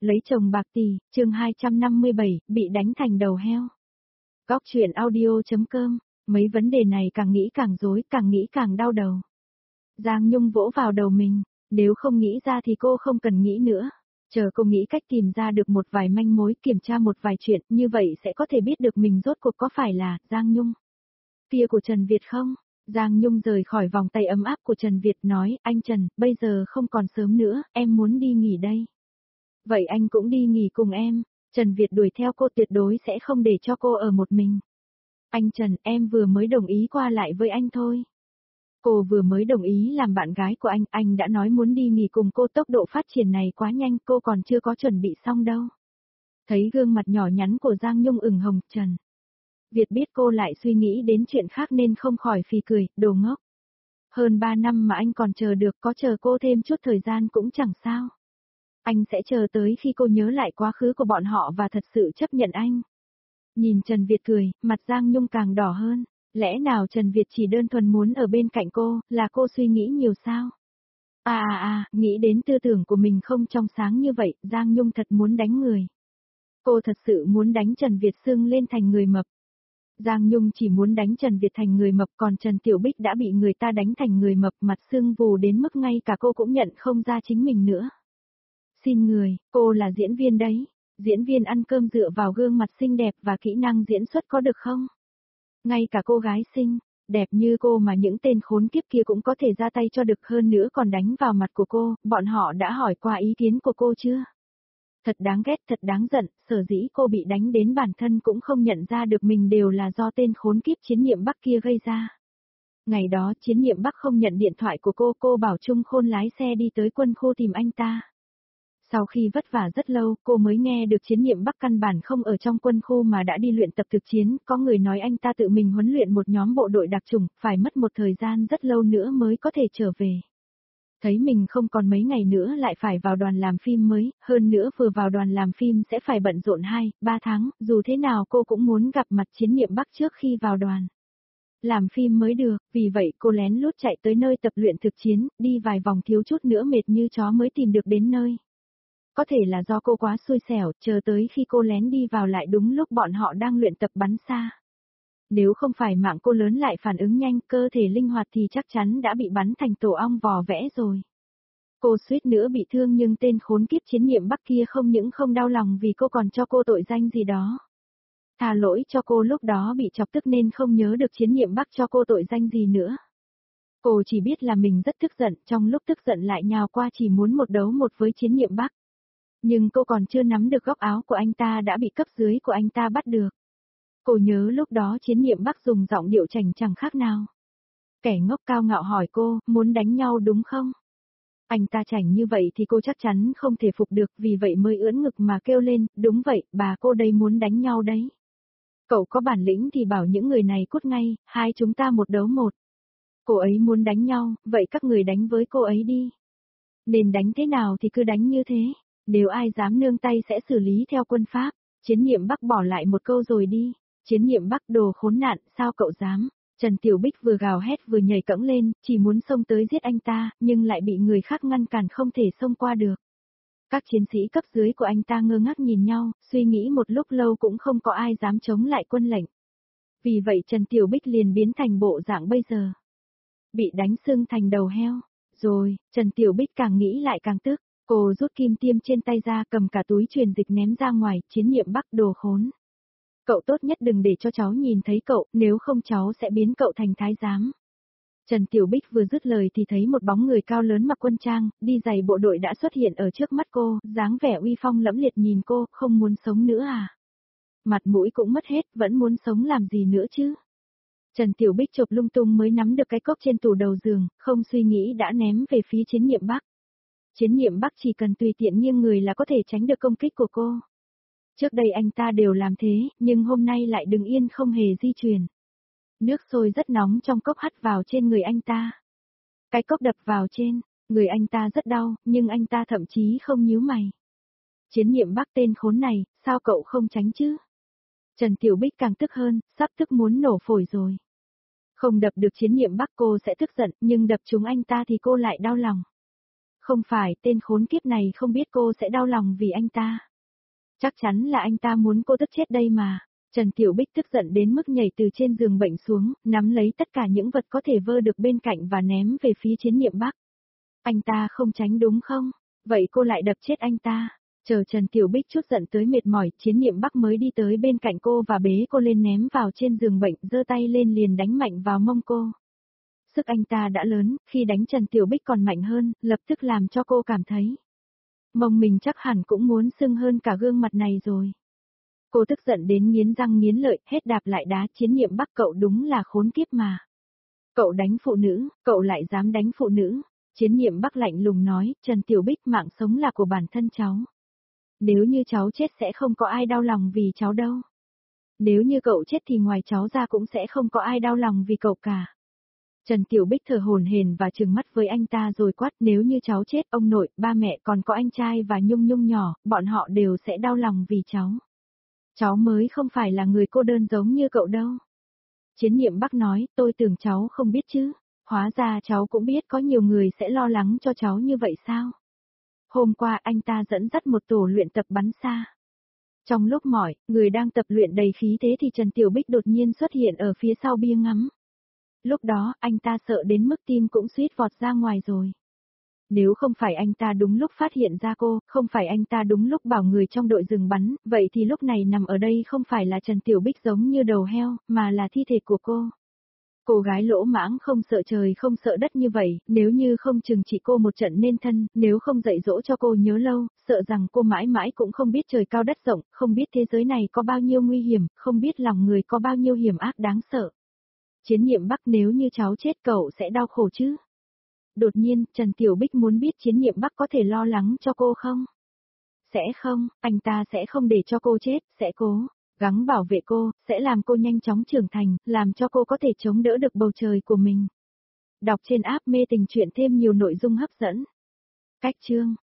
Lấy chồng bạc tỷ, chương 257, bị đánh thành đầu heo. Góc chuyện audio.com, mấy vấn đề này càng nghĩ càng rối, càng nghĩ càng đau đầu. Giang Nhung vỗ vào đầu mình, nếu không nghĩ ra thì cô không cần nghĩ nữa. Chờ cô nghĩ cách tìm ra được một vài manh mối, kiểm tra một vài chuyện, như vậy sẽ có thể biết được mình rốt cuộc có phải là Giang Nhung kia của Trần Việt không? Giang Nhung rời khỏi vòng tay ấm áp của Trần Việt nói, anh Trần, bây giờ không còn sớm nữa, em muốn đi nghỉ đây. Vậy anh cũng đi nghỉ cùng em. Trần Việt đuổi theo cô, tuyệt đối sẽ không để cho cô ở một mình. Anh Trần, em vừa mới đồng ý qua lại với anh thôi. Cô vừa mới đồng ý làm bạn gái của anh đã nói muốn đi nghỉ cùng cô, tốc độ phát triển này quá nhanh, cô còn chưa có chuẩn bị xong đâu. Thấy gương mặt nhỏ nhắn của Giang Nhung ửng hồng, Trần Việt biết cô lại suy nghĩ đến chuyện khác nên không khỏi phì cười, đồ ngốc. Hơn 3 năm mà anh còn chờ được, có chờ cô thêm chút thời gian cũng chẳng sao. Anh sẽ chờ tới khi cô nhớ lại quá khứ của bọn họ và thật sự chấp nhận anh. Nhìn Trần Việt cười, mặt Giang Nhung càng đỏ hơn. Lẽ nào Trần Việt chỉ đơn thuần muốn ở bên cạnh cô, là cô suy nghĩ nhiều sao? Nghĩ đến tư tưởng của mình không trong sáng như vậy, Giang Nhung thật muốn đánh người. Cô thật sự muốn đánh Trần Việt sưng lên thành người mập. Giang Nhung chỉ muốn đánh Trần Việt thành người mập, còn Trần Tiểu Bích đã bị người ta đánh thành người mập, mặt sưng vù đến mức ngay cả cô cũng nhận không ra chính mình nữa. Xin người, cô là diễn viên đấy. Diễn viên ăn cơm dựa vào gương mặt xinh đẹp và kỹ năng diễn xuất có được không? Ngay cả cô gái xinh, đẹp như cô mà những tên khốn kiếp kia cũng có thể ra tay cho được, hơn nữa còn đánh vào mặt của cô, bọn họ đã hỏi qua ý kiến của cô chưa? Thật đáng ghét, thật đáng giận, sở dĩ cô bị đánh đến bản thân cũng không nhận ra được mình đều là do tên khốn kiếp Chiến Nhiệm Bắc kia gây ra. Ngày đó Chiến Nhiệm Bắc không nhận điện thoại của cô bảo Trung Khôn lái xe đi tới quân khu tìm anh ta. Sau khi vất vả rất lâu, cô mới nghe được Chiến Nhiệm Bắc căn bản không ở trong quân khu mà đã đi luyện tập thực chiến, có người nói anh ta tự mình huấn luyện một nhóm bộ đội đặc chủng, phải mất một thời gian rất lâu nữa mới có thể trở về. Thấy mình không còn mấy ngày nữa lại phải vào đoàn làm phim mới, hơn nữa vừa vào đoàn làm phim sẽ phải bận rộn 2-3 tháng, dù thế nào cô cũng muốn gặp mặt Chiến Nhiệm Bắc trước khi vào đoàn làm phim mới được, vì vậy cô lén lút chạy tới nơi tập luyện thực chiến, đi vài vòng thiếu chút nữa mệt như chó mới tìm được đến nơi. Có thể là do cô quá xui xẻo, chờ tới khi cô lén đi vào lại đúng lúc bọn họ đang luyện tập bắn xa. Nếu không phải mạng cô lớn lại phản ứng nhanh, cơ thể linh hoạt thì chắc chắn đã bị bắn thành tổ ong vò vẽ rồi. Cô suýt nữa bị thương nhưng tên khốn kiếp Chiến Nhiệm Bắc kia không những không đau lòng vì cô còn cho cô tội danh gì đó. Thà lỗi cho cô lúc đó bị chọc tức nên không nhớ được Chiến Nhiệm Bắc cho cô tội danh gì nữa. Cô chỉ biết là mình rất tức giận, trong lúc tức giận lại nhào qua chỉ muốn một đấu một với Chiến Nhiệm Bắc. Nhưng cô còn chưa nắm được góc áo của anh ta đã bị cấp dưới của anh ta bắt được. Cô nhớ lúc đó Chiến Nhiệm Bắc dùng giọng điệu chảnh chẳng khác nào. Kẻ ngốc cao ngạo hỏi cô, muốn đánh nhau đúng không? Anh ta chảnh như vậy thì cô chắc chắn không thể phục được, vì vậy mới ưỡn ngực mà kêu lên, đúng vậy, bà cô đây muốn đánh nhau đấy. Cậu có bản lĩnh thì bảo những người này cút ngay, hai chúng ta một đấu một. Cô ấy muốn đánh nhau, vậy các người đánh với cô ấy đi. Nên đánh thế nào thì cứ đánh như thế. Nếu ai dám nương tay sẽ xử lý theo quân pháp. Chiến Nhiệm Bắc bỏ lại một câu rồi đi. Chiến Nhiệm Bắc đồ khốn nạn, sao cậu dám? Trần Tiểu Bích vừa gào hét vừa nhảy cẫng lên, chỉ muốn xông tới giết anh ta, nhưng lại bị người khác ngăn cản không thể xông qua được. Các chiến sĩ cấp dưới của anh ta ngơ ngác nhìn nhau, suy nghĩ một lúc lâu cũng không có ai dám chống lại quân lệnh. Vì vậy Trần Tiểu Bích liền biến thành bộ dạng bây giờ. Bị đánh sưng thành đầu heo. Rồi, Trần Tiểu Bích càng nghĩ lại càng tức. Cô rút kim tiêm trên tay ra, cầm cả túi truyền dịch ném ra ngoài, Chiến Nhiệm Bắc đồ khốn. Cậu tốt nhất đừng để cho cháu nhìn thấy cậu, nếu không cháu sẽ biến cậu thành thái giám. Trần Tiểu Bích vừa dứt lời thì thấy một bóng người cao lớn mặc quân trang, đi giày bộ đội đã xuất hiện ở trước mắt cô, dáng vẻ uy phong lẫm liệt nhìn cô, không muốn sống nữa à? Mặt mũi cũng mất hết, vẫn muốn sống làm gì nữa chứ? Trần Tiểu Bích chộp lung tung mới nắm được cái cốc trên tủ đầu giường, không suy nghĩ đã ném về phía Chiến Nhiệm Bắc. Chiến Nhiệm Bắc chỉ cần tùy tiện nghiêng người là có thể tránh được công kích của cô. Trước đây anh ta đều làm thế, nhưng hôm nay lại đứng yên không hề di chuyển. Nước sôi rất nóng trong cốc hắt vào trên người anh ta. Cái cốc đập vào trên, người anh ta rất đau, nhưng anh ta thậm chí không nhíu mày. Chiến Nhiệm Bắc tên khốn này, sao cậu không tránh chứ? Trần Tiểu Bích càng tức hơn, sắp tức muốn nổ phổi rồi. Không đập được Chiến Nhiệm Bắc cô sẽ tức giận, nhưng đập trúng anh ta thì cô lại đau lòng. Không phải, tên khốn kiếp này không biết cô sẽ đau lòng vì anh ta. Chắc chắn là anh ta muốn cô tức chết đây mà. Trần Tiểu Bích tức giận đến mức nhảy từ trên giường bệnh xuống, nắm lấy tất cả những vật có thể vơ được bên cạnh và ném về phía Chiến Niệm Bắc. Anh ta không tránh đúng không? Vậy cô lại đập chết anh ta. Chờ Trần Tiểu Bích chút giận tới mệt mỏi, Chiến Niệm Bắc mới đi tới bên cạnh cô và bế cô lên ném vào trên giường bệnh, giơ tay lên liền đánh mạnh vào mông cô. Sức anh ta đã lớn, khi đánh Trần Tiểu Bích còn mạnh hơn, lập tức làm cho cô cảm thấy mông mình chắc hẳn cũng muốn sưng hơn cả gương mặt này rồi. Cô tức giận đến nghiến răng nghiến lợi, hết đạp lại đá. Chiến Niệm Bắc, cậu đúng là khốn kiếp mà. Cậu đánh phụ nữ, cậu lại dám đánh phụ nữ. Chiến Niệm Bắc lạnh lùng nói, Trần Tiểu Bích, mạng sống là của bản thân cháu. Nếu như cháu chết sẽ không có ai đau lòng vì cháu đâu. Nếu như cậu chết thì ngoài cháu ra cũng sẽ không có ai đau lòng vì cậu cả. Trần Tiểu Bích thở hổn hển và trừng mắt với anh ta rồi quát, nếu như cháu chết, ông nội, ba mẹ còn có anh trai và Nhung Nhung nhỏ, bọn họ đều sẽ đau lòng vì cháu. Cháu mới không phải là người cô đơn giống như cậu đâu. Chiến Niệm Bắc nói, tôi tưởng cháu không biết chứ. Hóa ra cháu cũng biết có nhiều người sẽ lo lắng cho cháu như vậy sao? Hôm qua anh ta dẫn dắt một tổ luyện tập bắn xa. Trong lúc mọi người đang tập luyện đầy khí thế thì Trần Tiểu Bích đột nhiên xuất hiện ở phía sau bia ngắm. Lúc đó anh ta sợ đến mức tim cũng suýt vọt ra ngoài rồi. Nếu không phải anh ta đúng lúc phát hiện ra cô, không phải anh ta đúng lúc bảo người trong đội dừng bắn, vậy thì lúc này nằm ở đây không phải là Trần Tiểu Bích giống như đầu heo, mà là thi thể của cô. Cô gái lỗ mãng không sợ trời không sợ đất như vậy, nếu như không trừng trị cô một trận nên thân, nếu không dạy dỗ cho cô nhớ lâu, sợ rằng cô mãi mãi cũng không biết trời cao đất rộng, không biết thế giới này có bao nhiêu nguy hiểm, không biết lòng người có bao nhiêu hiểm ác đáng sợ. Chiến Niệm Bắc, nếu như cháu chết cậu sẽ đau khổ chứ? Đột nhiên, Trần Tiểu Bích muốn biết Chiến Niệm Bắc có thể lo lắng cho cô không? Sẽ không, anh ta sẽ không để cho cô chết, sẽ cố gắng bảo vệ cô, sẽ làm cô nhanh chóng trưởng thành, làm cho cô có thể chống đỡ được bầu trời của mình. Đọc trên app Mê Tình Truyện thêm nhiều nội dung hấp dẫn. Cách chương